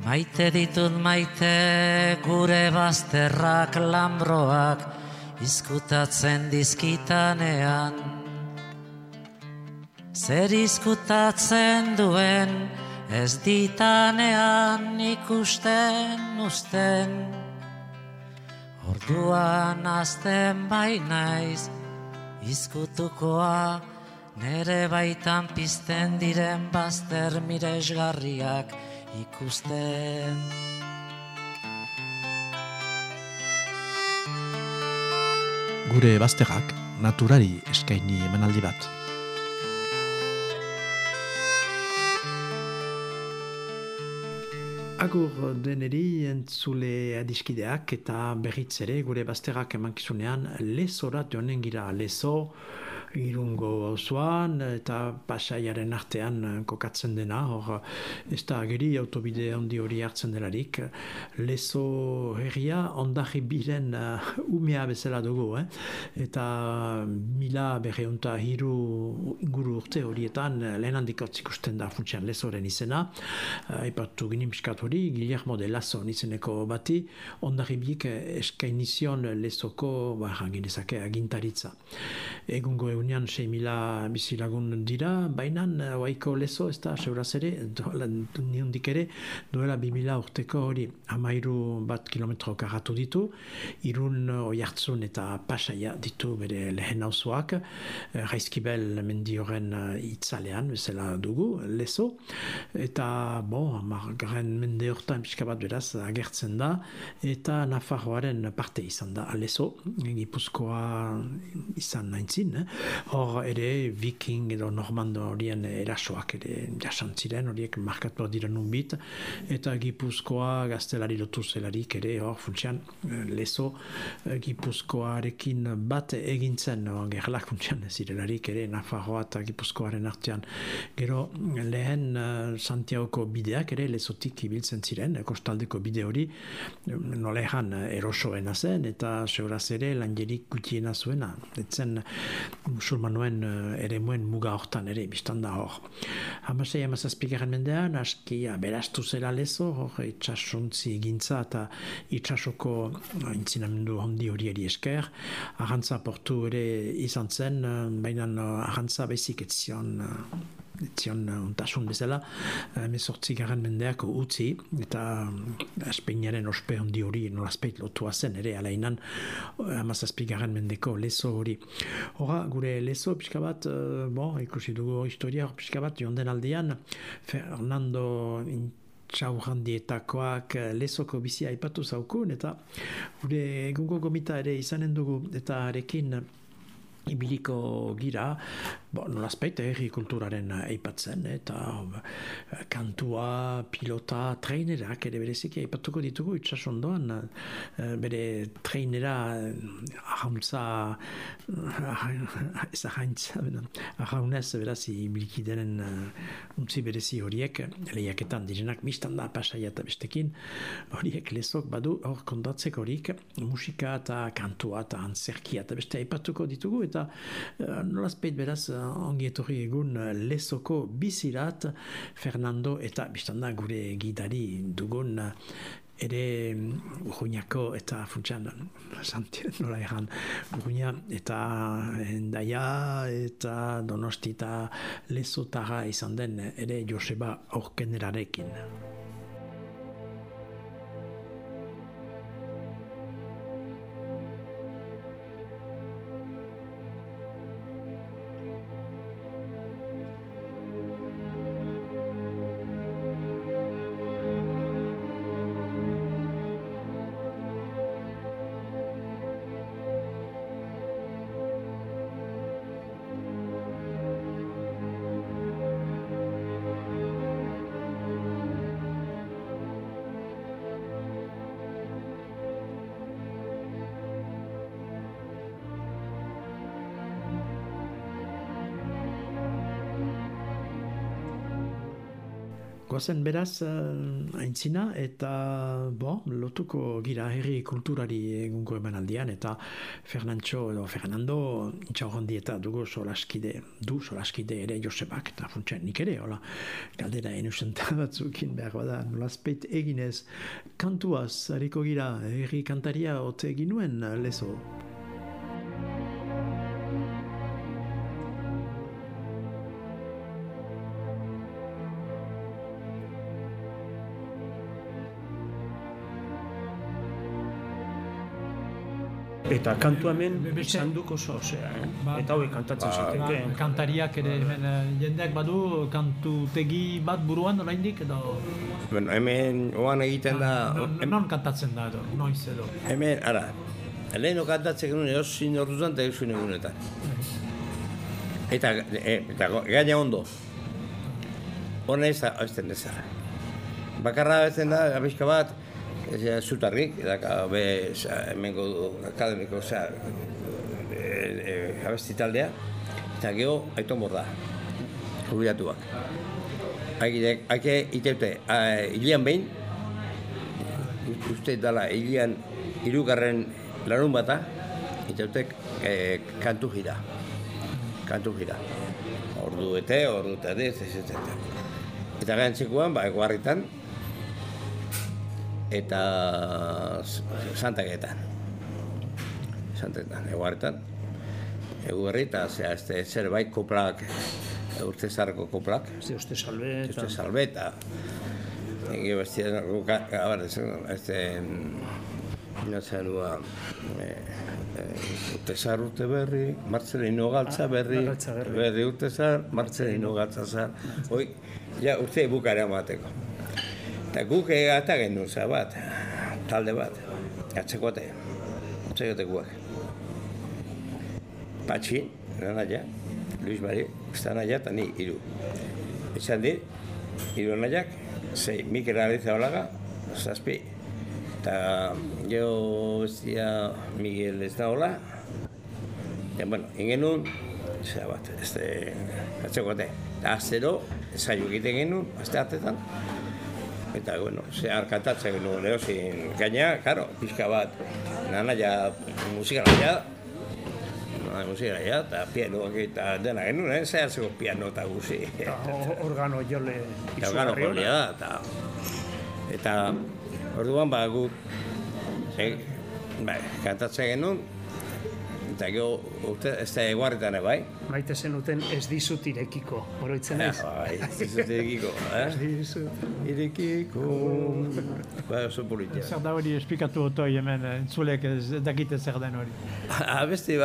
Maite ditut maite gure bazterrak lambroak izkutatzen dizkitanean. Zer izkutatzen duen ez ditanean ikusten uzten. Orduan azten bainaiz izkutukoa nere baitan pizten diren bazter miresgarriak ikusten. Gure bazterrak naturari eskaini emanaldi bat. Agur deneri entzule adiskideak eta berriz ere gure bazterrak emankizunean lezora joanen gira. Lezo Irungo auzoan eta Pasaiaren artean kokatzen dena, hor ez da ageri autobide handi hori hartzen delarik. Lezo herria Hondarribiren umea bezala dugu, eta 1903 inguru urte horietan lehen handikotz ikusten da funtsean Lezoren izena. Aipatu ginen piskat hori, Guillermo de Lazo izeneko bati, Hondarribik eskainizion Lezoko ginezake agintaritza. Egungo egunean 6.000 bizilagun dira, baina oaiko Lezo ez da seuraz ere, niondik ere, duela 2000 urteko hori 13 kilometro karratu ditu, Irun, Oiartzun eta Pasaia ditu bere lehen auzoak, Jaizkibel mendi horren itzalean, bezala dugu, Lezo, eta, margarren mende hortan pixka bat beraz agertzen da, eta Nafarroaren parte izan da Lezo, Gipuzkoa izan naintzin, hor ere viking edo normando horien erasoak ere jasantziren, horiek markatuak dira nunbit, eta Gipuzkoa gaztelari lotu zelarik ere hor funtsean Lezo Gipuzkoarekin bat egintzen gerlak funtsean zirelarik ere Nafarroa eta Gipuzkoaren artean. Gero lehen Santiagoko bideak ere Lezotik ibiltzen ziren, kostaldeko bide hori nola ejan erosoena zen eta seuraz ere lanjerik gutiena zuena, etzen musulmanoen eremuen muga hortan ere biztan da hor. 16-17 mendean aski berastu zela Lezo, hor itxasuntzi gintza eta itxasoko intzinamendu handi horieri esker, arrantza portu ere izan zen, baina arrantza baizik etzion ontasun bezala, 18. mendeak utzi, eta Espainiaren ospe handi hori nolazpeit lotua zen ere, alainan 17. mendeko Lezo hori. Hora, gure Lezo pixka bat, ikusi dugu historia, pixka bat, jonden aldean, Fernando Txaurrandietakoak Lezoko bizia aipatu zaukun, eta gure egungo gomita ere izanen dugu, eta arekin ibiliko gira, nolazpeit herri kulturaren aipatzen, eta kantua, pilota, trainerak ere bereziki aipatuko ditugu itsasondoan, bere trainera ahauntza, ez ahaintza, ahaunez berazi ibiliki denen untzi berezi horiek, lehiaketan direnak mistan da Pasaia eta bestekin, horiek Lezok badu hor kontatzeko horik musika eta kantua eta antzerkia eta beste aipatuko ditugu, eta nolazpeit beraz ongi etorri egun Lezoko bizirat Fernando eta biztanda gure gidari dugun ere Urruñako eta funtsan nola egan Urruña eta Hendaia eta Donosti eta Lezotara izan den ere Joseba Aurkenerarekin. Goazen beraz aintzina eta lotuko gira herri kulturari egungo emanaldian eta Fernando intxaurrondi eta dugu solaskide ere Josebak eta funtsen nik ere, hola, galdera enusenta batzukin behar bada, nolazpeit eginez kantuaz hariko gira herri kantaria ote ginuen lezo. Eta kantu hemen izan duk oso, eta hori kantatzen zaten. Kantariak ere jendeak badu kantutegi bat buruan oraindik edo... Bueno, hemen oan egiten da... Non kantatzen da edo, noiz edo? Hemen, leheno kantatzen genuen erosin orduan eta erosin egunetan. Eta gaina ondo. Hona ez da, abezten dezara. Bakarra abezten da, abizka bat, zutarrik, hemengo akademiko, abesti taldea, eta geho Aiton Borda, jubilatuak. Haike iteute, hilian behin, uste dala hilian hirugarren larun bata, iteutek kantu gira. Ordu eta eta gantzikoan, eguarritan, eta Santagetan, eguarritan, eta zerbait koplak, urte zarrako koplak. Uste salbe eta... Ege bestian, urtezar urte berri, Martzelino galtza berri urtezar, Martzelino galtza zar. Hoi, urte bukarea mateko. Eta guk eta genuen bat, talde bat, atzekotekoak. Patxi, nanaia, Luis Mari, Stanaia eta ni hiru. Esan dit, hiru anaiak, Mikel Ariza Olaga, 7. Eta jo bestia Miguel ez da hola. Eta, bueno, ingenuen, bat, atzekote. Eta azero, ensaio egiten genuen, azte hartetan. Eta, bueno, zehar kantatzen genuen erozin gaina, karo, pixka bat, nanaia musikalaia, eta pianoak eta dena genuen, zehatzeko piano eta guzi. Organo jole izugarri hori da, eta orduan guk kantatzen genuen, eta gero ez da eguarritan bai. Maite zenuten ez dizut irekiko, oroitzen ez? Ez dizut irekiko, Ez dizut irekiko, oso politia. Zer da hori esplikatu otoi hemen, entzulek ez dakite zer den hori. Abesti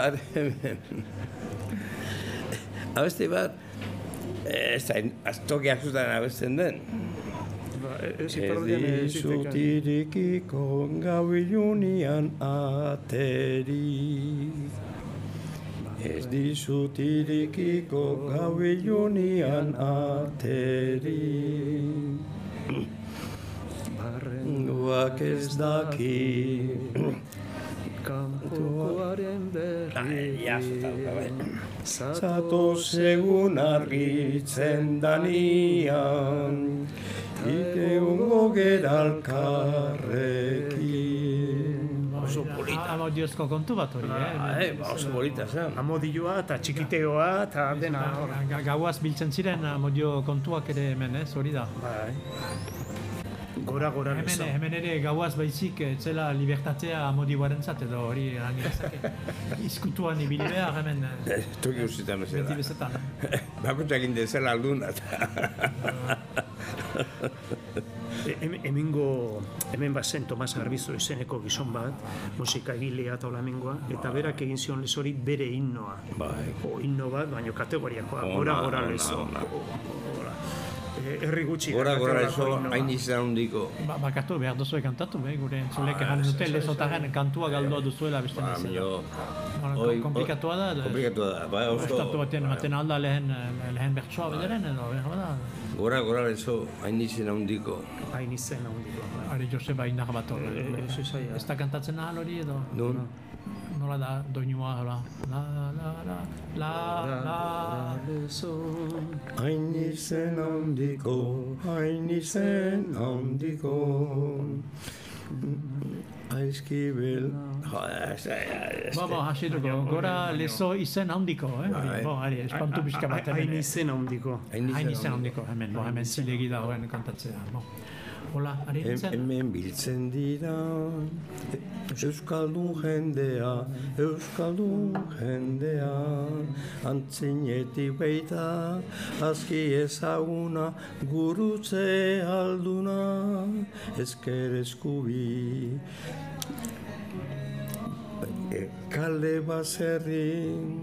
bat, ez da, toki azutan abesten den. Ez dizut irekiko gau ilunian ateri. Ez dizut irekiko gau ilunian ateri. Barrengoak ez daki. Kantukoaren berri. Zatoz egun argitzen danian. Iteungo gera alkarrekin. Oso polita. Amodiozko kontu bat hori, Oso polita, zen. Amodioa eta txikiteoa eta dena. Gauaz biltzen ziren amodio kontuak ere hemen, hori da. Gora lezo. Hemen ere gauaz baizik etzela libertatea amodioarentzat edo hori anirezake. Izkutuan ibili behar hemen. Toki usitan bezala. Beti bezetan. Bakotxak indezela alduna. Hemen bazen Tomas Garbizo izeneko gizon bat, musika egilea eta olamingoa, eta berak egin zion lezori bere himnoa. Himno bat, baina kategoriakoa, gora lezo. Herri gutxi. Gora lezo, hain izan hundiko. Bakatu behar duzue kantatu, gure entzulek egan dute lezotaren kantua galdua duzuela beste nezela. Komplikatua da. Komplikatua da, oso. Estatu batean ematen alda lehen bertsoa bederen edo, da. Gora lezo, hain izan hundiko. Hain izan hundiko. Ari Joseba indar bat hori. Ez da kantatzen ahal hori edo? Nun? nola da doinua, la, la, la, la, la, la. Hain izen handiko, Aizkibel... Hasituko, gora lezo izen handiko, espantu pixka bat hemen. Hain izen handiko. Hain izen handiko, hemen zilegi dagoen kontatzea. Hola, ari nintzen? Hemen biltzen dira, Euskaldun jendea, antzinetik baita, aski ezaguna, gurutze alduna, ezker eskubi. Kale baserrin,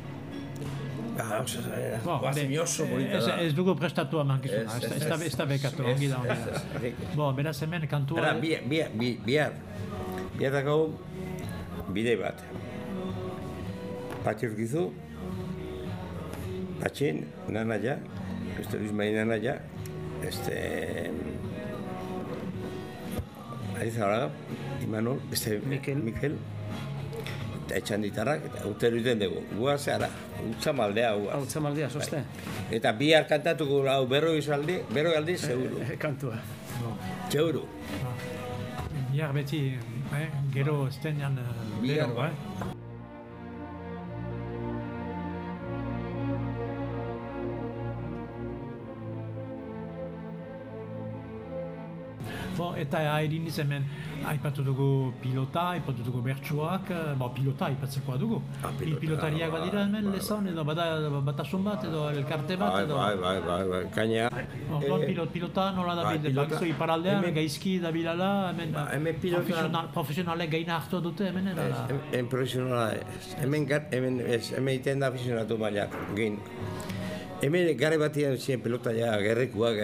Ez dugu prestatu amankizuna, ez da bekatu, ongi da. Beraz hemen kantua... Bihar dago bide bat. Patxurkizu, Patxin, nanaia, Luis Mai nanaia, Arizabalaga, Imanol, Mikel, eta etxanditarrak, eta urtero iten dugu. Guaz, ara, utzamaldea guaz. Utzamaldea, zoste? Eta bihar kantatuko lau berroi aldi, seguru. Kantua. Seguru. Bihar beti, gero estenean bero, Eta haidin hemen aipatu dugu pilota, aipatu dugu bertsuak, pilota aipatzekoa dugu. Pilotariak badira hemen lezon, edo batasun bat, edo elkarte bat, edo... Bai, kaina... Pilota nola da bide, iparaldean, gaizki da bilala, hemen profesionalek gaina hartu dute hemen erala? Hemen profesionala, hemen iten da aficionatu baina, gein. Hemen gare batian ziren pelotaia gerrekuak,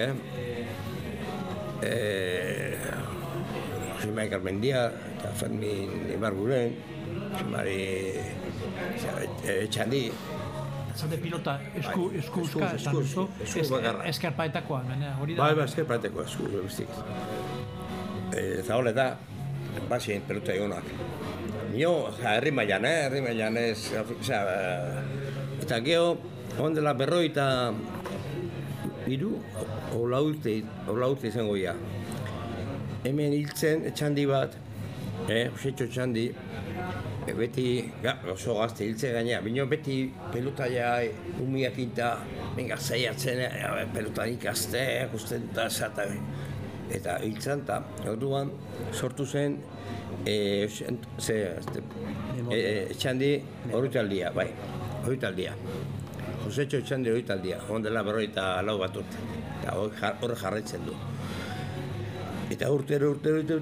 José Carmendia, eta Fermin Ibarguren, Mari Etxandi. Zade pilota esku bakarra. Eskerpaetakoa, hori da? Bai, eskerpaetakoa, esku bestik. Eta hori da, basien pelota egonak. Nio, herri mailan ez, eta geho, ondela berroi eta hiru, hola urte izango ia. Hemen hiltzen etxandi bat, Josetxo Etxandi, beti oso gazte hiltzen gainea, bino beti pelutaia umiak inta, venga zaiatzen, pelutan ikaste, gusten da zata. Eta hiltzen, eta orduan sortu zen Etxandi horretaldia, bai, horretaldia. Josetxo Etxandi horretaldia, ondela berroita lau bat urte, eta horre jarraitzen du. Eta urtero,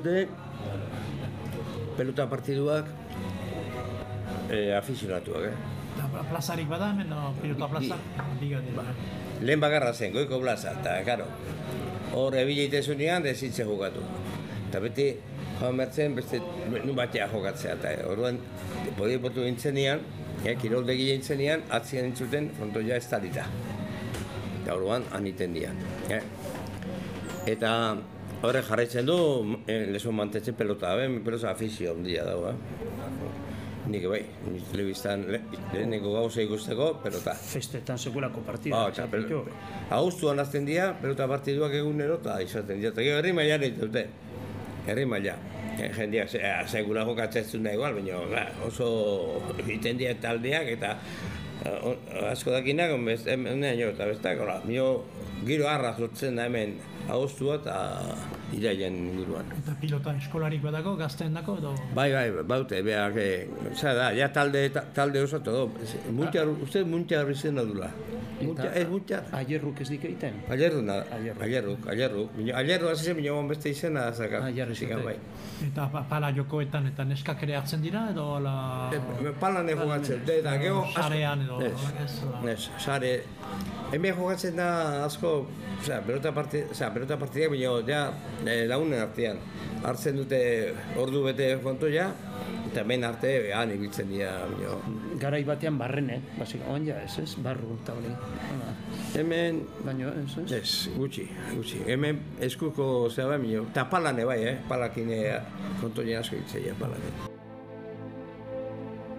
pelota partiduak afizionatuak, Plazarik bada hemen, pilota plaza? Lehen bakarra zen, goiko plaza, eta, karo, hor ebileitezunean dezitze jokatu. Eta beti, joan bertzen, beste nun batea jokatzea, eta orduan, podiepotu gintzenean, kiroldegi gintzenean, atzien entzuten frontoia ez talita. Eta orduan, aniten dian. Eta, horre jarraitzen du, lezon mantetzen pelota, pelota afizio ondia dago, Nik bai, telebistan leheneko gauza ikusteko, pelota. Festetan sekulako partida. Agustuan azten dira, pelota partiduak egunero eta izaten dira. Eta herri mailan ditute, herri maila. Jendeak segura jokatzen da igual, baina oso egiten dira taldeak eta asko dakinak, eta bestak, giro harra sortzen da hemen agustua eta irailen inguruan. Eta pilota eskolarik badago, gazteen dako edo? Bai, baute, behar, ja talde oso todo. Uste muntiar izena dula. Ez muntiar? Aierruk ez dik egiten? Aierruk. Aierruk hasi zen bine beste izena zaka. Bai. Eta pala jokoetan eta neskak ere hartzen dira edo? Palan jokatzen, eta geho... Sarean edo? Ez, sare. Hemen jokatzen da asko, pelota partidak, baina lagunen artean. Hartzen dute ordu bete kontoia, eta hemen arte han ibiltzen dira. Garai batean barren, basik, oan ja ez, barru eta hori. Hemen... Baina ez? Ez, gutxi. Hemen eskuko zeba, eta palane bai, palakin kontoia asko itzea palane.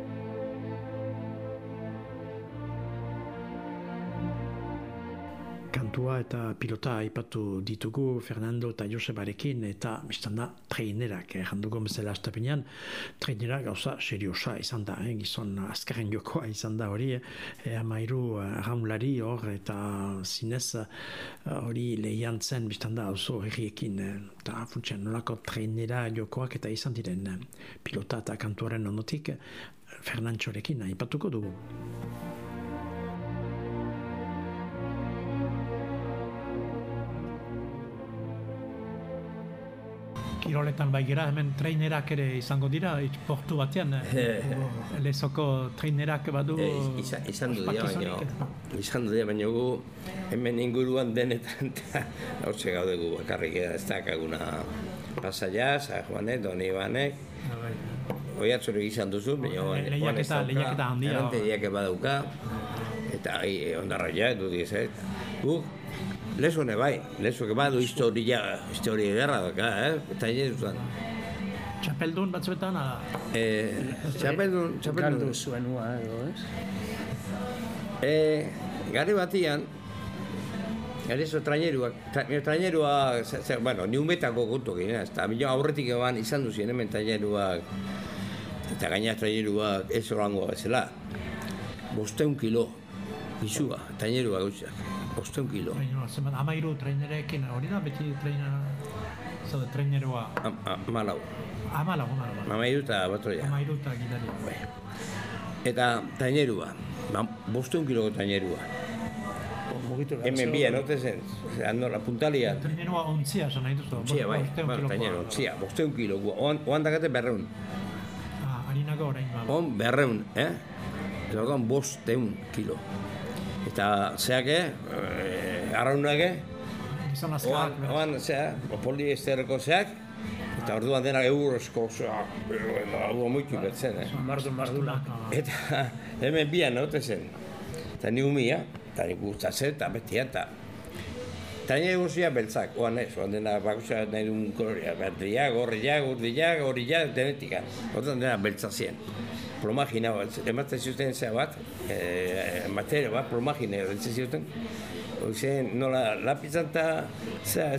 kantua eta pilota aipatu ditugu Fernando eta Josebarekin, eta biztan da trainerak, janduko bezala astapenean, trainerak gauza seriosa izan da, gizon azkarren jokoa izan da hori, amairu arraunlari hor, eta zinez hori lehian zen biztan da oso herriekin, eta funtsian nolako trainera jokoak eta izan diren pilota eta kantuaren ondotik Fernantxorekin aipatuko dugu. Kiroletan baigera, hemen trainerak ere izango dira, portu batean, lezoko trainerak badu... Izan du dira, baina gu hemen inguruan denetan eta hortze gaudegu bakarrik ez dakaguna Pasaia, San Juanek, Donibanek, oiatzorek izan duzu, baina lehiaketa handia. Lehiaketa badauka, eta ondarraia, du dizet. Guk lezo ne bai, lezo que badu historia ederra daka, eta duzan. Txapeldun batzuetan? Txapeldun... Galdu zuen ua, edo, ez? Gari batian, gari zo trainerua, bueno, niumetako kontu ginen, eta aurretik eban izan duzien hemen traineruak, eta gaina traineruak ez orangoa bezala. 500 kilo, izua, trainerua gauzak. 500 kilo. Amairu trainerekin, hori da beti traineroa? Amalau. Amairu eta batroia. Amairu eta gidaria. Eta trainerua, 500 kiloko trainerua. Hemen bian, note zen, la puntalia. Trainerua ontzia, zan nahi duzu? Ontzia, bai, traineru, ontzia, 500 kilo. Oan dakate 200. Harinako orain. On 200, Eta orduan 500 kilo. Eta zeake, arraunake, oan poliesterreko zeak, eta orduan denak eurozko zeak, moitu betzen. Mardunak. Eta hemen bian naute zen. Eta ni umia, eta nik gustatzen, eta betia, eta nire guzia beltzak, oan ez, oan dena bakusa nahi duen koloria, berdiak, horriak, denetika. Orduan dena beltzazien. Plomagina bat, ematen zuten zea bat, materio bat, plomagina ematen zuten. Oizen, nola, lapizanta zea,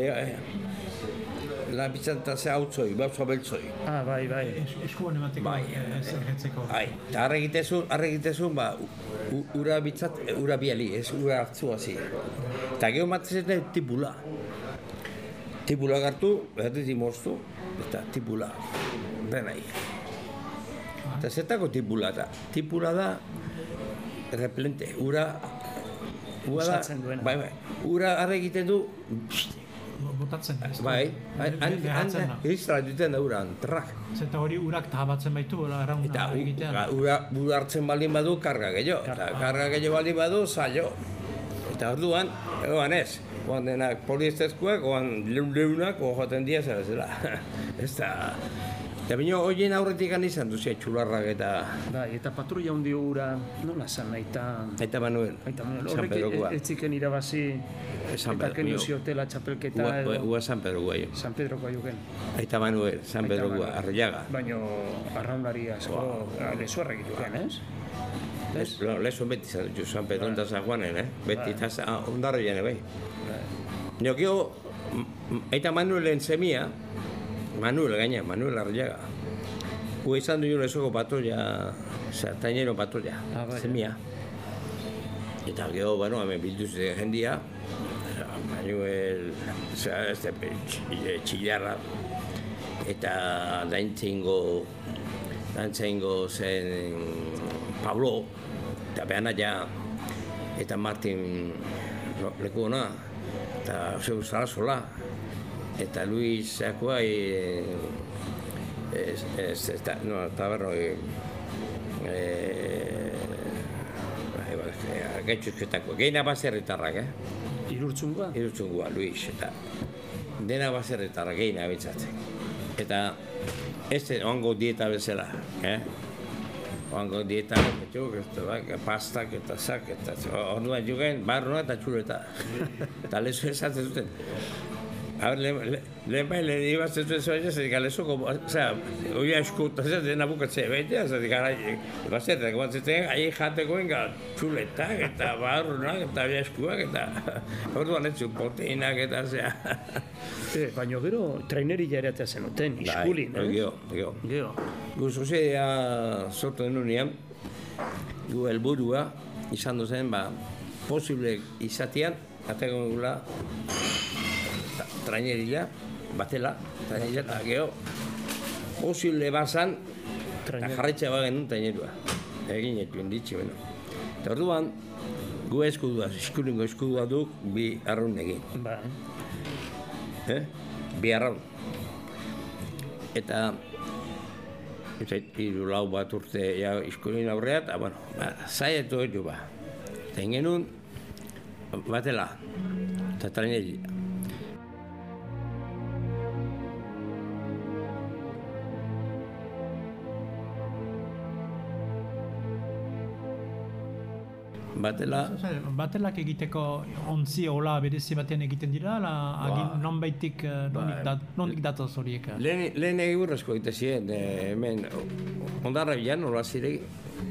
lapizanta zea hautzoi, bautzoa beltzoi. Bai. Eskuan emateko zerretzeko. Eta arregitezun, ura bitzat, ura biali, ez ura hartzua zi. Eta geho ematen zuten tipula. Tipula gartu, behatik dimoztu, eta tipula, denai. Eta zetako tipula da. Tipula da replente, ura usatzen duena. Bai, ura arre egiten du. Botatzen da. Bai, iztra duten da ura, trak. Zeta hori urak tabatzen baitu, arauna egitean. Eta ura hartzen baldin badu, karga gehiago. Eta karga gehiago baldin badu, zailo. Eta orduan, egoan ez. Oan denak poliestezkoak, oan leunak, joaten dia zera zela. Ez da... Eta bino, horien aurretik izan duzia txularrak eta... Bai, eta patrulla hundi ura, nola zan, Aita Manuel. Horrek etziken irabazi, eta kenio ziotela txapelketa edo... Ua San Pedro guai. San Pedro guai Aita Manuel, San Pedro guai, Arriaga. Baina arraunlari asko lezuarra egitu gen, ez? Lezo beti izan dut, San Pedro eta San Juanen, beti eta ondarro jane bai. Nio, gio, Aita Manuelen semia, Manuel Arriaga. Ua izan duen lezoko patolla, tainero patolla, semia. Eta gero, bueno, hemen bilduz jendia, Manuel, txillarra, eta daintzingo zen Pablo, eta Beanaia, eta Martin Lekuona, eta Zeu Zarazola, eta Luis Zakoa, gaitxuzketako, geina baserritarrak, Irurtzungoa? Irurtzungoa, Luis, eta dena baserritarrak, geina abitzatzen. Eta ez oango dieta bezala, oango dieta, pastak eta zak, eta orduan jugen, barroa eta txuleta. Eta lezu esatzen zuten. lehen ibazten zuen zoa, zedik alezoko, oia eskuta dena bukatzea baitea, zedik gara, ibaztetak batzetzen, ahi jatekoen txuletak, eta barrunak, eta oia eskuak, eta orduan ez zuen proteinak, eta zea. Baina gero, trainerila ere atea zenuten, iskulin, Gero. Gu sozia sortu denunean, gu helburua izan duzen, posible izatean, ateko gula, trainerila, batela, eta gero, posible bazan, eta jarretxa bagen trainerua. Egin etuen ditxe, beno. Eta orduan, gu eskudua, eskulingo eskudua duk, bi arraun egin. Bi arraun. Eta, hiru lau bat urte eskulin aurrea, eta, zaietu etu ba. Eta ingenun, batela, eta trainerila. Batelak egiteko ontzi hola berezi batean egiten dira, nonbaitik nondik datoz horiek? Lehen egurrezko egite ziren, hemen ondarra bilan, hola ziregi.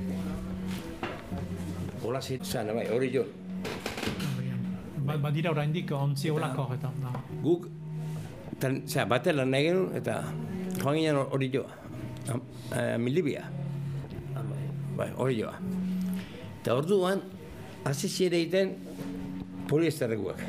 Hola ziren, hori jo. Badira oraindik ontzi holako eta. Guk, batela nahi genuen eta joan ginen hori joa. Milibia. Hori joa. Eta orduan, hasi zire egiten poliesterrekoak.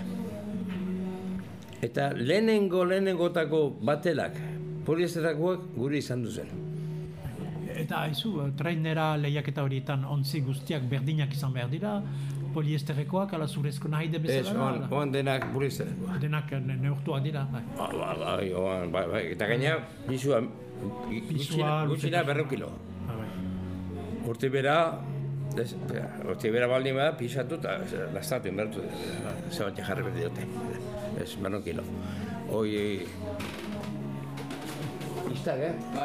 Eta lehenengotako batelak poliesterrekoak guri izan duzen. Eta haizu, trainera lehiaketa horietan ontzi guztiak berdinak izan behar dira, poliesterrekoak ala zurezko nahi de bezala? Ez, oan denak poliesterrekoak. Denak neurtuak dira? Eta gaina, bizua gutxina 100 kilo. Urte bera baldin bada, pisatu eta lastatu inbertu, zebatia jarri berdi dute. Ez, 100 kilo. Hoi... Iztak,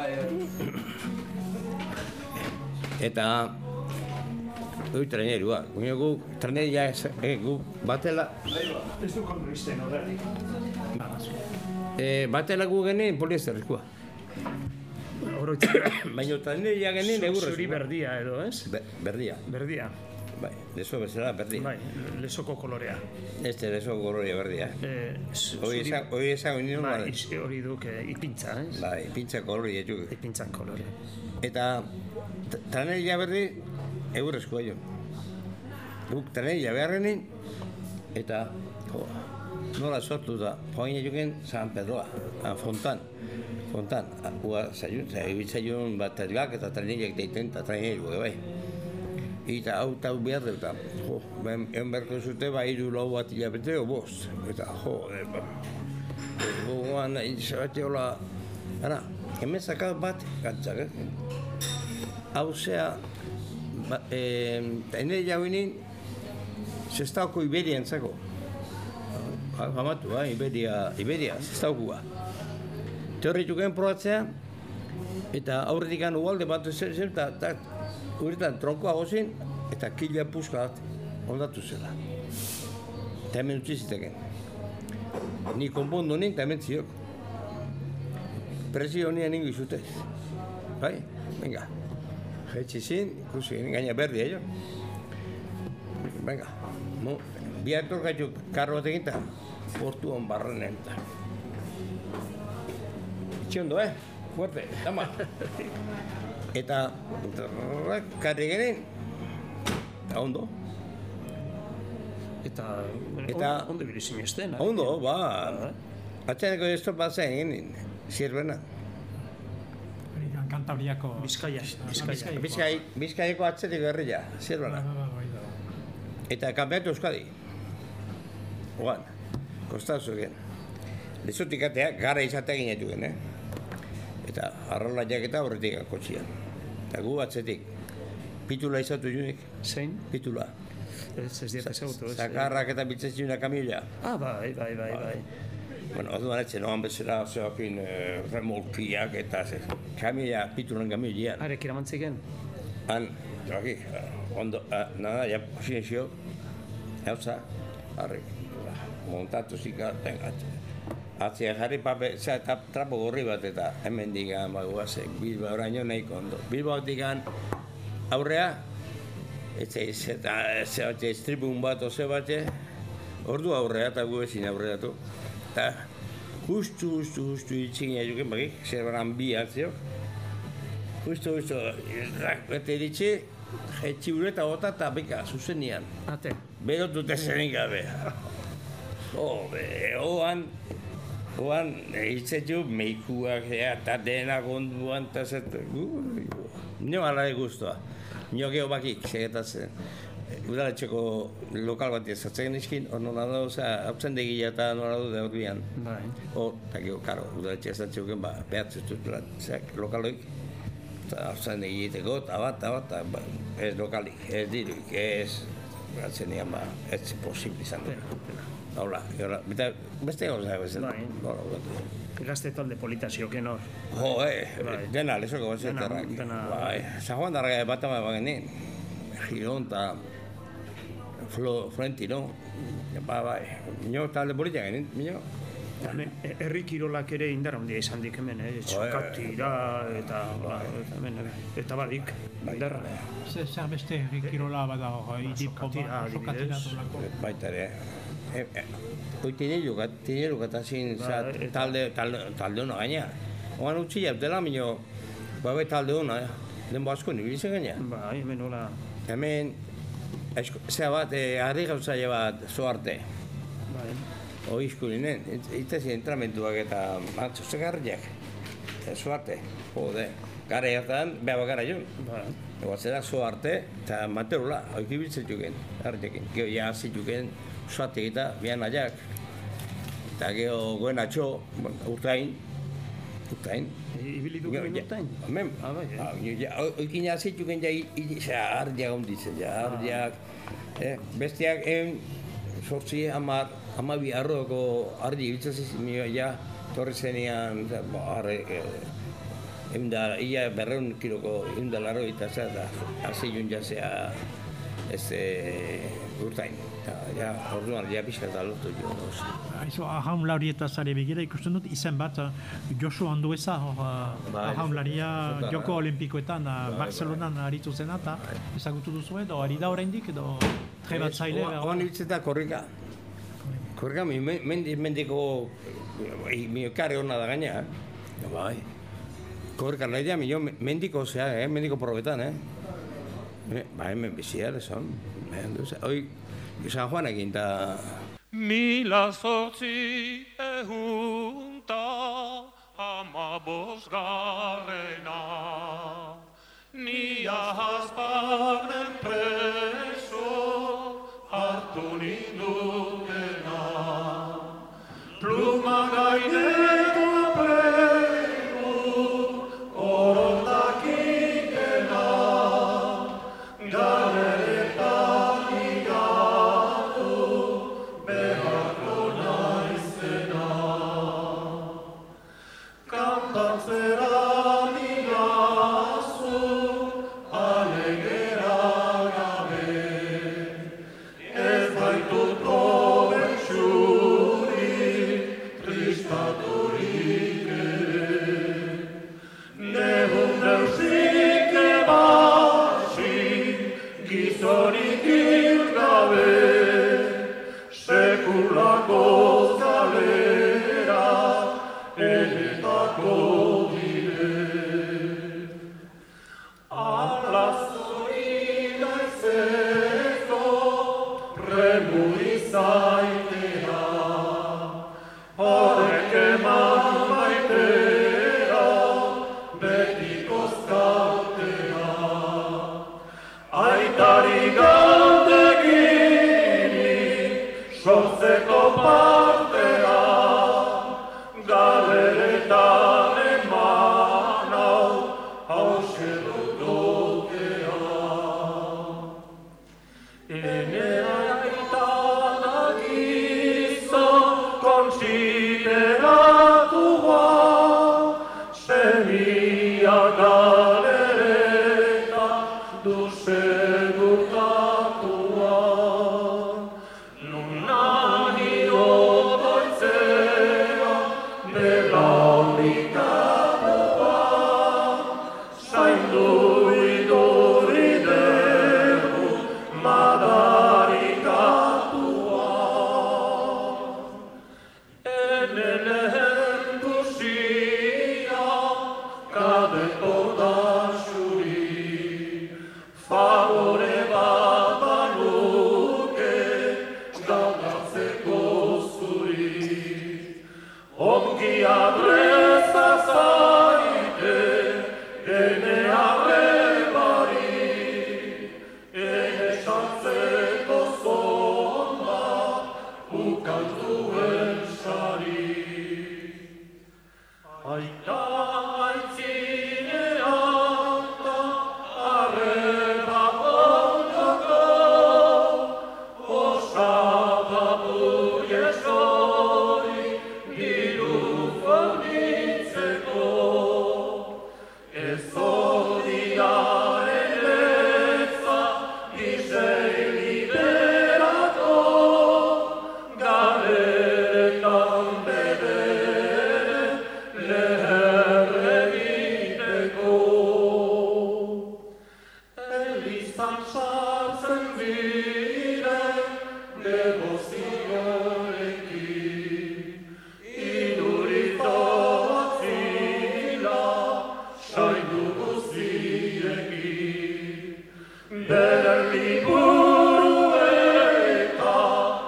Eta... Hoi trainerua. Gu traineria gu batela... Ez du kondo izten horretik. Batela gu genien poliesterrezkoa. Baina traineria genien egurrezkoa. Zuri berdia edo, ez? Berdia. Berdia. Bai, lezo bezala berdia. Bai, lezoko kolorea. Lezoko kolorea berdia. Hori esan ginen nola. Hori duk ipintza, ez? Bai, ipintza kolorea etxuk. Ipintza kolorea. Eta traineria berdi egurrezkoa jo. Guk traineria beharrenin, eta nola sortu da, joan joken San Pedroa, Fontan. Ibitzaion bateriak eta traineriak deiten eta traineruak, bai. Eta hau behar dut, egon berko zute, hiru lau bat hilabete, bost. Eta, gogoan, izabate hola, hemen zakat bat gantzak, hau zea, traineria guinin, zestauko Iberia entzako. Famatu, Iberia, zestaukua. Teorrituken probatzea, eta aurretik ugalde bat zer, eta urretan tronkoa gozin, eta kila puska bat ondatu zela. Eta hemen utzi ziteken. Ni konpondu nien, eta hemen ziok. Presio nien ningu izutez. Bai, venga. Jetsi zin, ikusi gaina berdi, jo. Venga, bi hartor gaitu karro bat egin, eta portuan barrenen. Itxondo, fuerte, dama. Eta karri genen, eta ondo. Eta ondo bilizin ezten. Ondo, atxaneko estor bat zen genen, Zierbena. Kantabriako... Bizkaiako atzetiko herria, Zierbena. Eta kampeatu Euskadi. Ogan, kostatu egen. Lezotik atea, gara izatea ginetu gen, Eta arrola jaketa horretik kotxian. Eta gu atzetik. Pitula izatu junik. Zein? Pitula. Ez dieta zautu, ez? Zakarrak eta bitzetzen una kamila. Bai. Bueno, orduan etzen, noan bezala, zeokin remolkiak eta kamila, pitulan kamila. Arek iramantziken? Han, aquí, ondo, nada, ya silencio, hauza, arrek, montatu zika, tengatxe. Atzia jarri pape, trapo gorri bat eta hemen digan guazek, Bilbao oraino nahiko ondo. Bilbaotik aurrea, eta estripun bat oze batxe, ordu aurrea eta gu ezin aurreatu. Eta justu itxingea juken bakik, zer baran bi atzio. Justu, bete ditxe, jetxi ureta gota eta beka, zuzenian. Ate. Berotute zenik gabe. Oan hitzetxu meikuak eta denak onduan eta zet. Nio alare guztua. Nio geho bakik, segetatzen. Udaletxeko lokal bat ezatzen izkin, hor nola da, hautzen degila eta nola du da horbian. Eta geho, karo, udaletxe ezatzen behatzeztut lokaloik. Eta hautzen degiliteko, eta bat, ez lokalik, ez diruik, ez. Gatzen egan ez posible izan dut. Hola, beste gauza ez. Gazte talde politazioken hor. Dena, lezoko bazetarrak. San Juan darra bat ama bagenin. Giron eta Florentino. Mino talde politia genin, mino. Herri kirolak ere indar handia izan dik hemen, txokatira eta badik, indarra. Zer beste herri kirola bada hori, txokatira adibidez. Baita ere. Tinelukat azin talde hona gaina. Oan utzi jautela, mino, talde hona, denbo asko nibilitzen gaina. Hemen hola. Hemen, zea bat, harri gauzaile bat zoarte. Oizkulinen, itezi entramentuak eta txostek harriak. Zoarte, jode. Gara hartan, beha bakara joan. Egoatzera zoarte eta materola, oikibiltzen juken, harriekin. Gero jahazit juken, zoarte eta bian aiak. Eta gero goen atxo, urtain. Ibili duken urtain? Hemen. Oikin jahazit juken harriak onditzen, harriak. Bestiak, sortzi, amabi arroko ardi ibiltzen torri zenean, ia berreun kiloko eundalaro eta hasi jun jazea urtain. Orduan, pixka eta lotu jo. Ahaunlari eta zare begira ikusten dut, izen bat Josu Andueza, ahaunlaria Joko Olimpikoetan Barcelonan aritu zena eta ezagutu duzu edo, ari da oraindik edo trebatzaile? Oan ibiltzen da korrika. Korrika, mendiko kare hona da gaina. Korrika nahi da, mendiko zea, mendiko probetan, hemen bizia, lezon. Hoi, San Juanekin eta... Mila zortzi ehunta hamabosgarrena Ni ahazparen preso hartu nindutena Pluma gaineko plegu orontakitena Galeretan igatu beharko naizena Kantatzera nigazu alegera gabe Ez baitut gobetxurik tristaturik Nebun deusik ebatxik gizonik hilgabe Sekulako zalera edetako dire Alazuri naizeko remu izaitea Horrek eman baitera beti kostaltea Aitari galdegini sortzeko partea Galeretan eman Aita aitzinean da arreba ondoko, osaba burgesori diru fornitzeko. Ez odiaren letza isei liberako, galeretan bedere leher egiteko. Elizan sartzen diren negozioekin, iduritoak zila saindu guztiekin. Beren liburu eta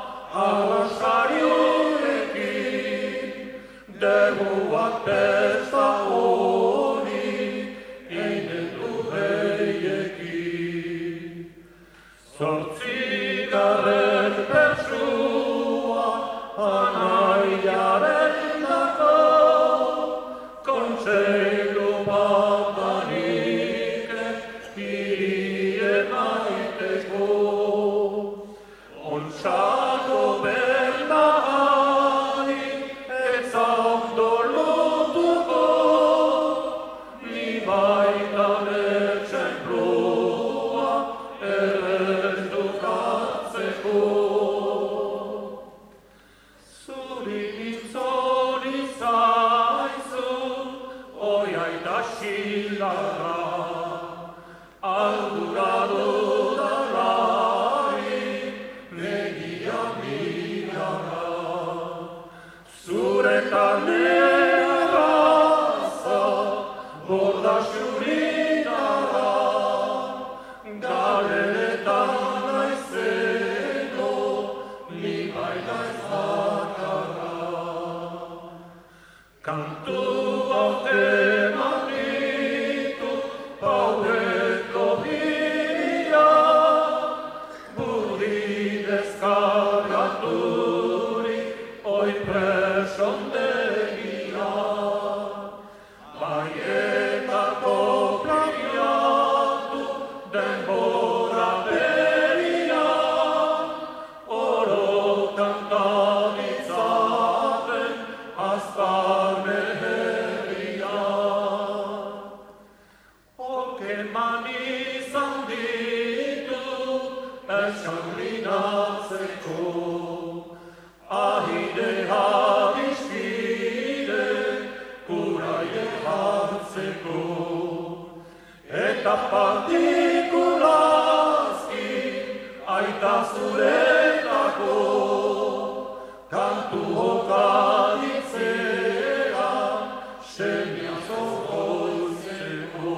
alasarioekin, demuak testa honi einen du heiekin. Zortzigarren persua anaiaren dako, kontseilu bat anike hirien aiteko. Ontsako bernahani etzaundo lutuko, ni baitan etxenplua erredukatzeko. Zuri nintzoni zaizu, oi aita xilarra, aldura dudalari, negia milara. Zure karnea raza, borda xurinara, galeretan naizeno, ni bainaiz bakarra. Kantu hauteman ditu paueko hiria, budi deskargaturi, oi presondegia. Baietako plagiatu denbora beria, orotan danitzaten aztarne herria. Okeman izan ditu esangrinatzeko, ahide adiskide kuraiek hartzeko. Eta partikulazki aita zuretako, kantu jokaditzea semia zogoizeko.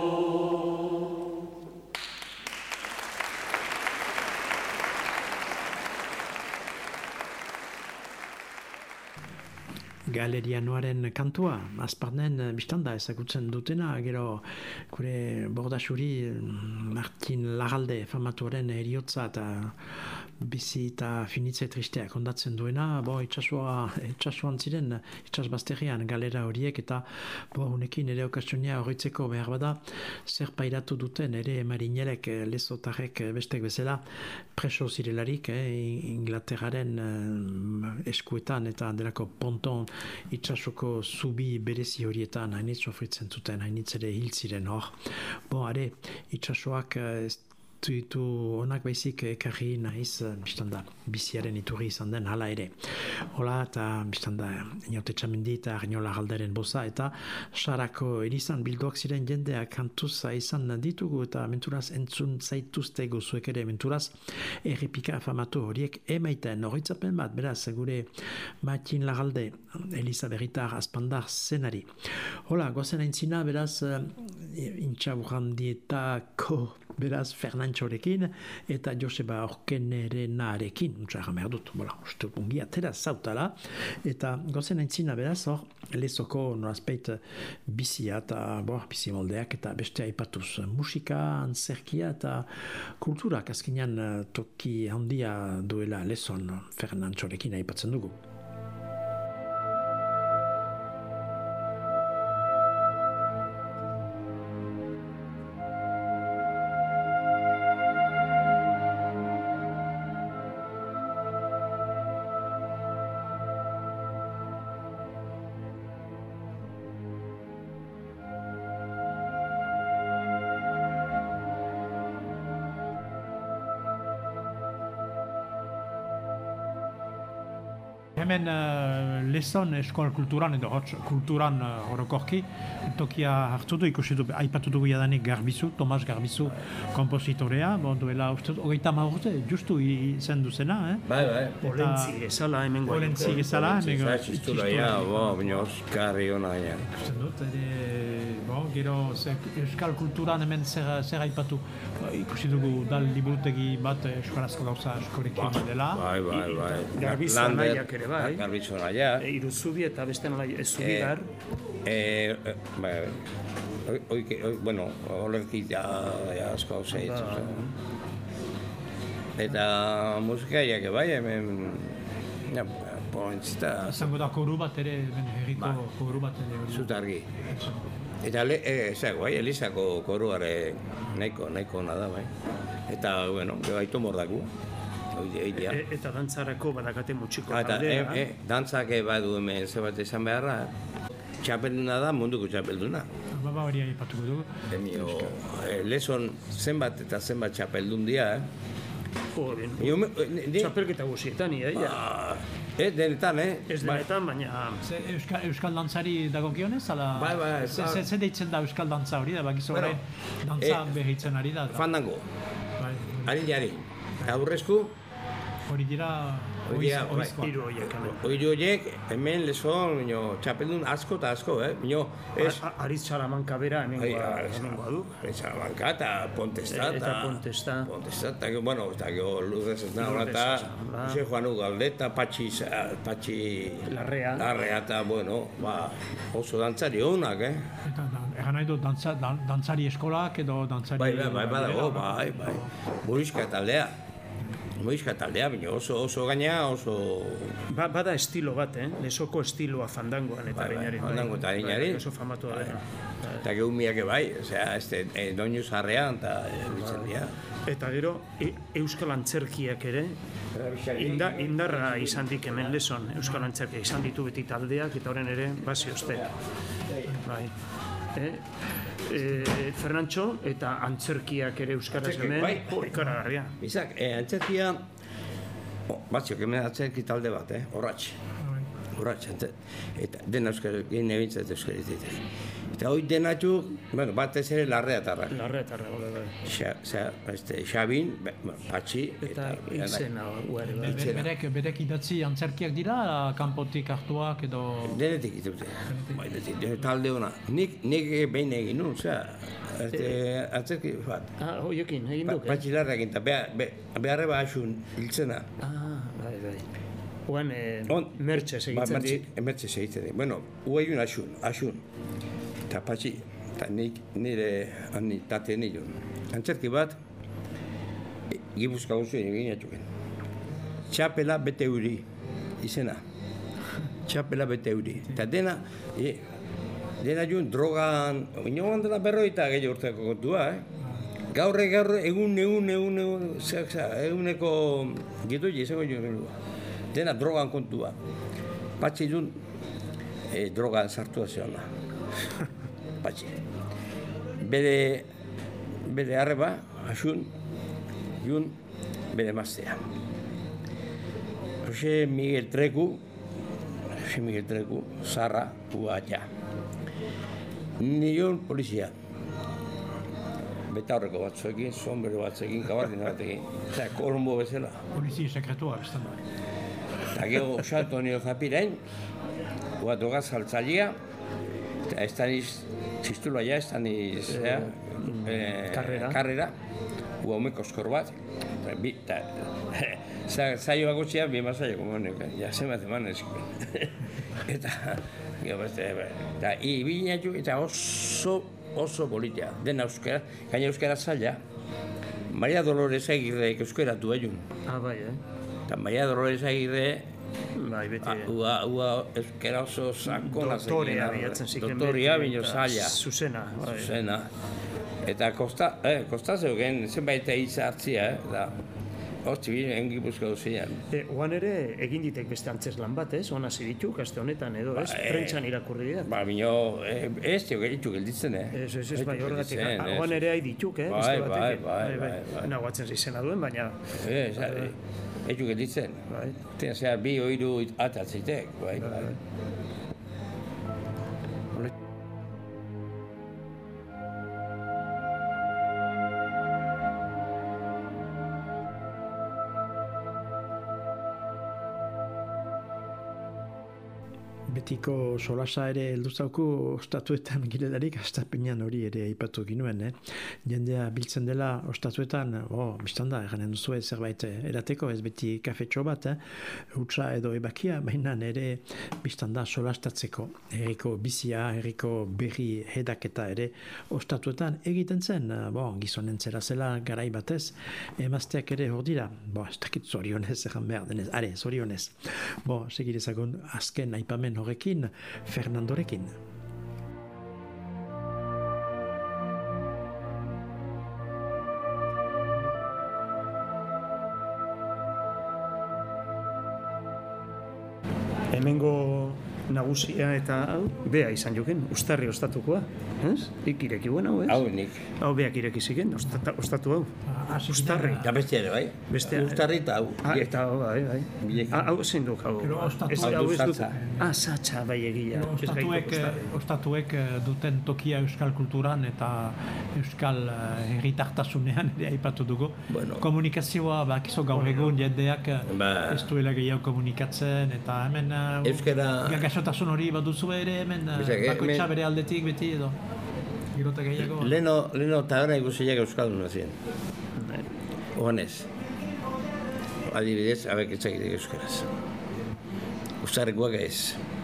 Galerianoaren kantua, azparnen biztanda ezagutzen dutena, gero gure Bordasuri Martin Larralde famatuaren eriotza eta bizi eta finitze tristeak ondatzen duena, itxasuan ziren, itxasbazterian galera horiek, eta honekin ere okasionia horretzeko behar bada, zer pairatu duten ere marinelek, lezotarrek bestek bezala, preso zirelarik, Inglaterraren eskuetan eta delako ponton itxasuko zubi berezi horietan hainitz sofritzen zuten, hainitz ere hil ziren hor. Are, itxasuak ditu onak baizik ekarri nahiz biztanda biziaren iturri izan den hala ere. Hola eta biztanda Inote Txamendi eta Arnio Larralderen boza eta Sarako erizan bilduak ziren jendeak kantuza izan ditugu eta menturaz entzun zaituzte gozuek ere menturaz errepika famatu horiek emaiten horritzapen bat beraz gure Martin Larralde Eliza Berritar Azpandar zenari. Hola, gozen aintzina beraz intxaburrandietako beraz Fernantxorekin eta Joseba Orkenerenarekin, untxarra behar dut, uste ungi atera zautala, eta gozen aintzina beraz hor, lezoko norazpeit bizia eta bizi moldeak eta beste aipatuz musika, antzerkia eta kulturak azkenean toki handia duela lezon Fernantxorekin aipatzen dugu. Hemen lezon eskol kulturan edo kulturan orokorki tokia hartu du, ikusi du, aipatu dugu jadanik Garbizu, Tomas Garbizu kompositorea, duela uste, 30 urte, justu izen duzena, Bai. Olentzi ezala hemen guai. Olentzi ezala, Txistulaia, bino oskarri hona gaina. Ikusten dut, gero euskal kulturan hemen zer aipatu, ikusi dugu dal liburutegi bat euskarazko gauza askorekin dela. Bai. Garbizu anaiak ere bai. Garbizu anaiak. Iruzubi eta beste nola Zubigar. Bueno, olerki ja asko hau zeitu. Eta musikaiak bai, hemen poentzita. Izango da koru bat ere, herriko koru bat ere. Zutargi. Eta Elizako koruare nahiko ona da, bai. Eta, bueno, gaitu mordaku. Eta dantzarako badakate mutxiko taldea. taldea. Dantzak badu hemen zebat esan beharra, txapelduna da munduko txapelduna. Baba hori aipatuko dugu. Lezon zenbat eta zenbat txapeldun dira, Txapelketa guzietan, Ez denetan, Ez denetan, baina... Euskal dantzari dagokionez, ala... Bai. Ze deitzen da euskal dantza hori da, bakizu horrein dantza behitzen ari da. Fandango. Ari. Aurrezku. Hori dira oizkoak. Hiru horiek, hemen Lezon, txapeldun asko eta asko, Ariz Salamanca bera hemengoa du. Ariz Salamanca eta Pontesta. Eta Pontesta. Eta, bueno, eta gero Lurrez ez nagoela eta Jose Juan Ugaldeta, Patxi Larrea, eta, bueno, oso dantzari honak, Eta egan nahi du dantzari eskolak edo dantzari... Bai. Muriska taldea, baina oso gaina, oso... Bada estilo bat, Lezoko estiloa fandangoan eta Arinari. Fandango eta Arinari. Oso famatu da. Eta geumiak bai, doinu zarrean eta bitzen dira. Eta gero, euskal antzerkiak ere, indarra izan dik hemen Lezon, euskal antzerkiak izan ditu beti taldeak, eta horren ere, basiozte. Bai. Fernantxo eta antzerkiak ere euskaraz hemen, ikaragarria. Bizak, antzerkia, batziok hemen antzerki talde bat, Horratx, eta dena euskaraz, gehen ebintzat euskaraz ditek. Eta hori denatu, bueno, batez ere Larreatarrak. Xabin, Patxi, eta izena guare. Berek idatzi antzerkiak dira, kanpotik hartuak edo... Denetik itute, talde hona. Nik behin egin nun, antzerki bat. Hoiokin, egin duk, Patxi Larreakin, eta beharreba asun hiltzena. Bai. Oan, mertxez egitzen di. Mertxez egitzen di. Bueno, uaiun asun. Eta Patxi, eta nire tate nilun. Antzerki bat, Gipuzkoa guztien egin atxuken. Txapela bete euri, izena. Txapela bete euri. Eta dena jun drogan, inoan dela berroita gehi urteko kontua, Gaur eguneko gitoi izango jun. Dena drogan kontua. Patxi jun, drogan sartua zeona. Patxi. Bere arreba, asun, jun, bere maztea. Jose Miguel Treku, zarra, uatxa. Nion polizia. Beta horreko batzuekin, sombrero batzuekin, kabardin batekin. Eta Kolombo bezala. Polizia sekretua, bestan da. Eta gero salto nio zapirein, droga saltzailea, eta ez daniz txistula ez daniz karrera, omeko eskor bat, eta zailo bakotxea, bi mazailo komonek, zemat eman ezken. Eta ibilinatu eta oso politia, dena euskara, gaina euskara zaila. Maria Dolores Agirreek euskeratu egin. Bai, Eta Maria Dolores Agirre, bai, beti. Ua euskara oso sakona Doktorea bilatzen ziken. Doktorea bino zaila. Zuzena. Eta kosta zeugen, zenbait hitz hartzia, da. Hortzi bilen Gipuzkoa duzian. Oan ere, egin ditek beste antzeslan bat, Oan hasi ditu, kaste honetan edo, Prentxan irakurri dira. Bino, ez dio gelitu gelditzen, Ez, bai, horregatik. Oan ere hai dituk, Bai. Nagoatzen zizena duen, baina... Eitu gelditzen. Tien zea bi oiru atatzitek, bai. Betiko solasa ere heldu zauku ostatuetan girelarik, astapenean hori ere aipatu ginuen, Jendea biltzen dela ostatuetan, biztan da, eganen duzue zerbait erateko, ez beti kafetxo bat, utza edo ebakia, baina ere biztan da solastatzeko, herriko bizia, herriko berri hedaketa ere ostatuetan egiten zen, gizonen zera zela garai batez, emazteak ere hor dira, ez dakit zorionez egan behar denez, zorionez. Segirezagun azken aipamen horrekin, Fernandorekin. Hemengo nagusia eta bea izan joken, Uztarri ostatukoa, ez? Ikireki buen hau, ez? Hau nik. Hau beak ireki ziken, ostatu hau. Uztarri. Eta beste ere, bai? Uztarri eta hau. Eta hau, bai. Hau zein duk, hau. Hau du zatza. Zatza, bai egia. Ostatuek duten tokia euskal kulturan eta euskal herritartasunean ere aipatu dugu. Komunikazioa, bakizo gaur egun jendeak ez duela gehiago komunikatzen, eta hemen gaixotasun hori bat duzu ere hemen bakoitza bere aldetik beti edo girota gehiago. Leno taberna ikusiak euskalduna ziren. Honez. Adibidez, abek etxakitek euskaraz. Uztarrikoak ez.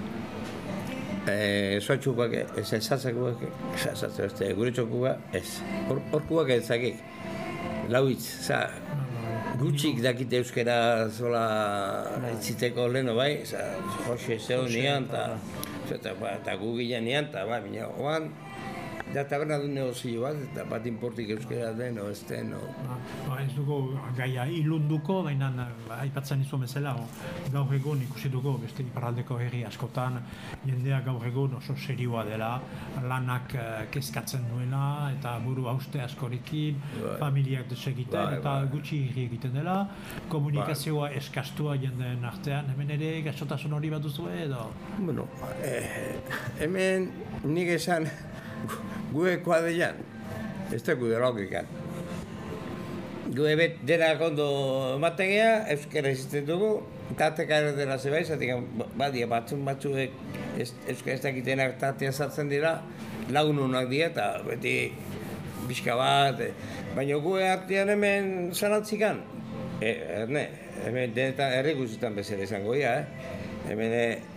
Soatxukoak ez, esatzakoak ez, guretxokoak ez. Horkoak ezakik. Lauitz, gutxik dakite euskara zola itziteko leno bai, Jose zeu nian, eta gugilean nian, eta bina oan, da taberna du negozio bat, eta bat inportik euskara den, ez den. Ez dugu gaia ilunduko, baina aipatzen izu bezala, gaur egun ikusi dugu, beste iparraldeko herri askotan, jendea gaur egun oso serioa dela, lanak kezkatzen duela, eta buru hauste askorikin, familiak desegiten, eta gutxi hirri egiten dela, komunikazioa eskastua jendeen artean, hemen ere gaixotasun hori bat duzu edo? Bueno, hemen nik esan, gue kuadeian, ez da gue logikan. Gue bet denak ondo emategea, euskara izten dugu, tateka ere dela zeba izatik, badia batzuek euskara ez dakitenak tatea zartzen dira, lagununak dira, eta beti pixka bat, baina gue artean hemen zanatzikan, hemen denetan errikusitan bezala izango dira, hemen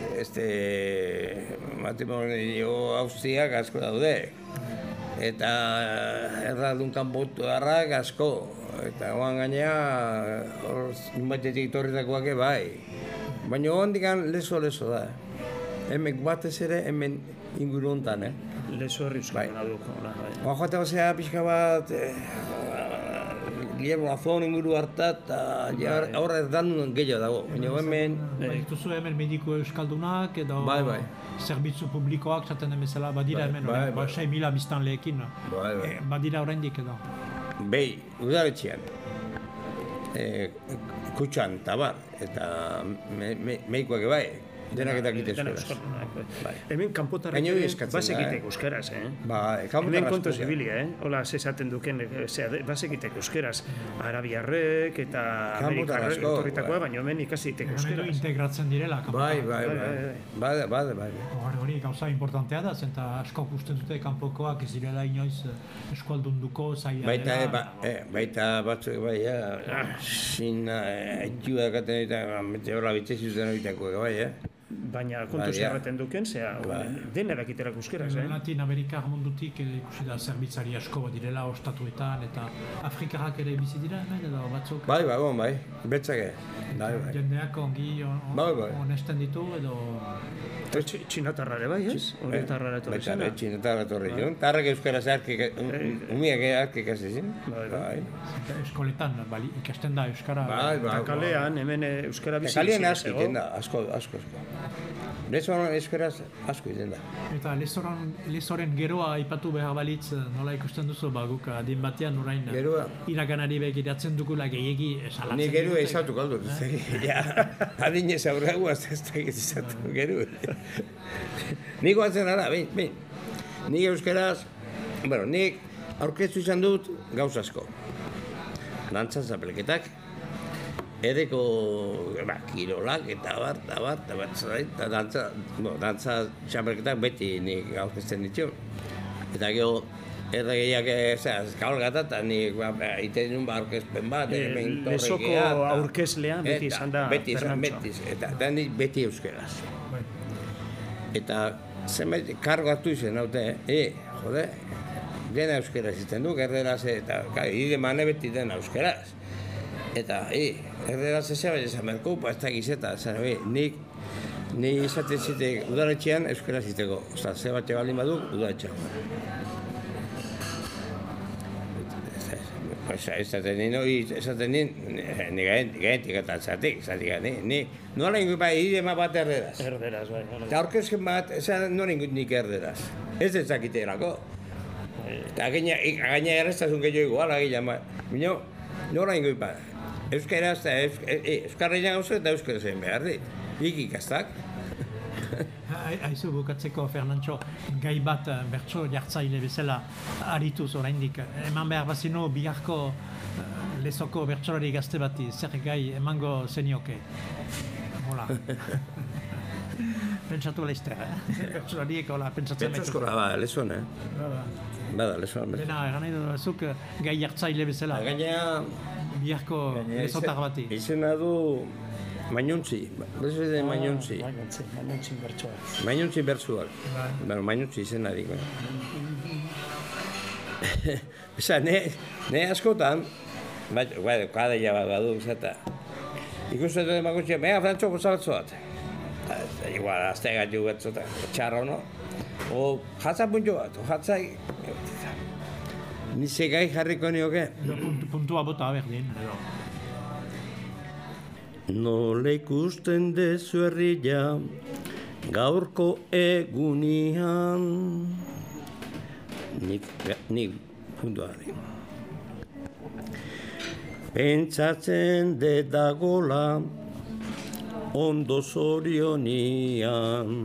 matrimonio austriak asko daude, eta erraldun kanpotu harrak asko, eta oan gainea nunbaitetik torritakoak bai. Baina hondikan lezo da. Hemen batez ere, hemen inguru hontan, Lezo herri euskara duko. Oan joate bazea pixka bat, Guillermo Azon inguru hartat, eta horra ez dan gehiago dago. Baina hemen... Dituzu hemen mediku euskaldunak edo zerbitzu publikoak zaten emezela badira hemen, 6.000 biztanleekin, badira oraindik edo? Behi, udaletxean, kutxan, tabar, eta medikoak bai. Denak eta egite euskaraz. Hemen kanpotarrek bazekitek euskaraz, Hemen kontu zibilia, hola zesaten duken, bazekitek euskaraz. Arabiarrek eta Amerikarrek etorritakoa, baina hemen ikasitek euskaraz. Hemen integratzen direla kanpotarrek. Bai. Hori gauza importantea da, zenta asko uste dute kanpokoak ez direla inoiz eskualdunduko zaila dela. Baita batzuk bai, sin aitua dakaten eta meteorla bitzezizuten horitakoak bai, Baina kontu zerraten duken, denerak iterak euskeraz, Latin Amerikar mundutik ikusi da zerbitzari asko direla ostatuetan, eta Afrikarrak ere bizi dira hemen edo batzuk? Bai, betzake. Jendeak ongi honesten ditu edo... Txinatarrare bai, ez? Onetarrara etorri zena. Txinatarra etorri zion. Tarrak euskaraz umiak harkik hasi zin. Eskoletan ikasten da euskara. Eta kalean, hemen euskara bizi. Kalean asko, asko. Lezoan euskeraz asko egiten da. Eta lezoren geroa aipatu behar balitz, nola ikusten duzu, guk adin batean orain iraganari begiratzen dugula gehiegi salatzen. Ni geroa izatu galdu. Adin ez aurragu ez da izatu geroa. Nik guatzen ara, behin. Nik euskeraz, nik aurkeztu izan dut gauz asko. Dantzan zapelketak, edeko kirolak eta dantza txapelketak beti nik aurkezten ditu. Eta gero, erregeak kabalgata eta nik iten nun aurkezpen bat, Lesoko aurkezlea beti izan da Fernantxo. Eta nik beti euskeraz. Eta zenbait kargatu izan haute, jode, dena euskeraz izten duk, erderaz eta idemane beti dena euskeraz. Eta, erderaz ezea baina esan berko, ez da gizeta, nik izaten zitek udaletxean euskera ziteko. Osta, ze bat egalin baduk, udaletxean. Esaten nien, gaentik eta zatik, nola ingo bai, idema bat erderaz. Erderaz, bai. Eta aurkezken bat, nola ingo nik erderaz. Ez ezakiterako. Eta gaina erreztasun gehiago igual, baina nola ingo bai. Euskaraz eta euskarreina gauza eta euskara zen behar dit. Ikastak. Aizu bukatzeko, Fernantxo, gai bat bertso jartzaile bezala arituz oraindik. Eman behar bazino biharko lezoko bertsolari gazte bati, zer gai emango zenioke. Hola. Pentsatu laizter, bertsolariek hola pentsatzen betu. Pentsaskora ba, lezuan, Bada, lezuan. Dena, egan nahi duzuk gai jartzaile bezala. Gaina biharko lezotar bati. Izena du Mainontzi, Mainontzi. Mainontzi bertsoak. Mainontzi bertsoak. Mainontzi izena dik. Eza, ne askotan, kadeia bat badu, zeta. Ikusten dut emakutxea, mega Frantxo gozabatzoat. Igual, azte gaitu bertzota, txarra hono. O jatza puntxo bat, o jatza... Nize gai jarriko nioke. Puntua bota berdin. Nola ikusten dezu herria gaurko egunian. Nik puntuari. Pentsatzen dagola ondo zorionian.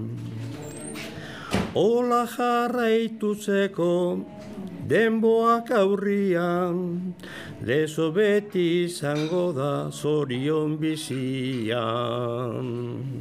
Ola jarraituzeko denboak aurrian, lezo beti izango da zorion bizian.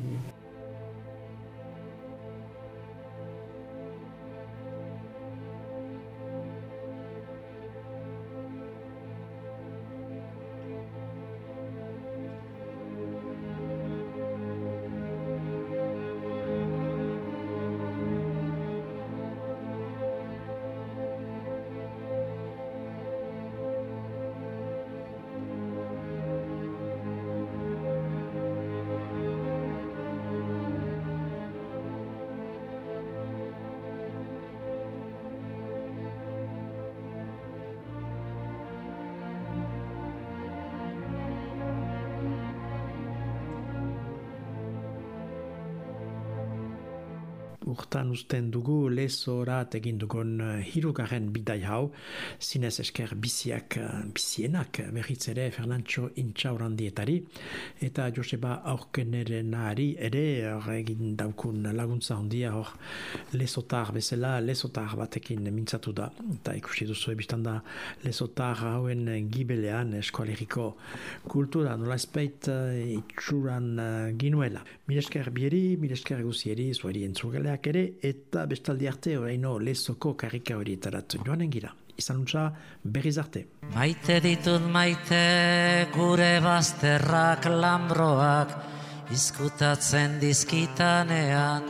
Urtan usten dugu lezorat egin dugun hirugarren bidai hau, zinez esker bizienak berriz ere Fernantxo Intxaurrandietari eta Joseba Aurkenerenari ere egin daukun laguntza handia hor lezotar bezala, lezotar batekin mintzatu da. Eta ikusi duzu ebistan da lezotar hauen gibelean eskualeriko kultura nola espeit itxuran ginuela. Mil esker bieri, mil esker guzieri, zuari entzugeleak ere, eta bestaldi arte oraino lezoko karrika horietarat joanen gira. Izan untza berriz arte. Maite ditut maite gure bazterrak lambroak izkutatzen dizkitanean.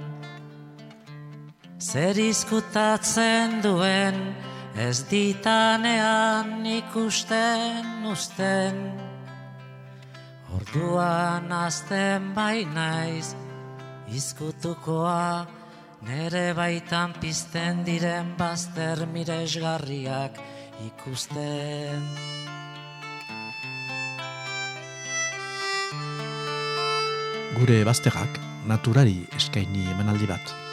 Zer izkutatzen duen ez ditanean ikusten usten. Orduan azten bai naiz izkutukoa, nere baitan pizten diren bazter miresgarriak ikusten. Gure bazterrak naturari eskaini emanaldi bat.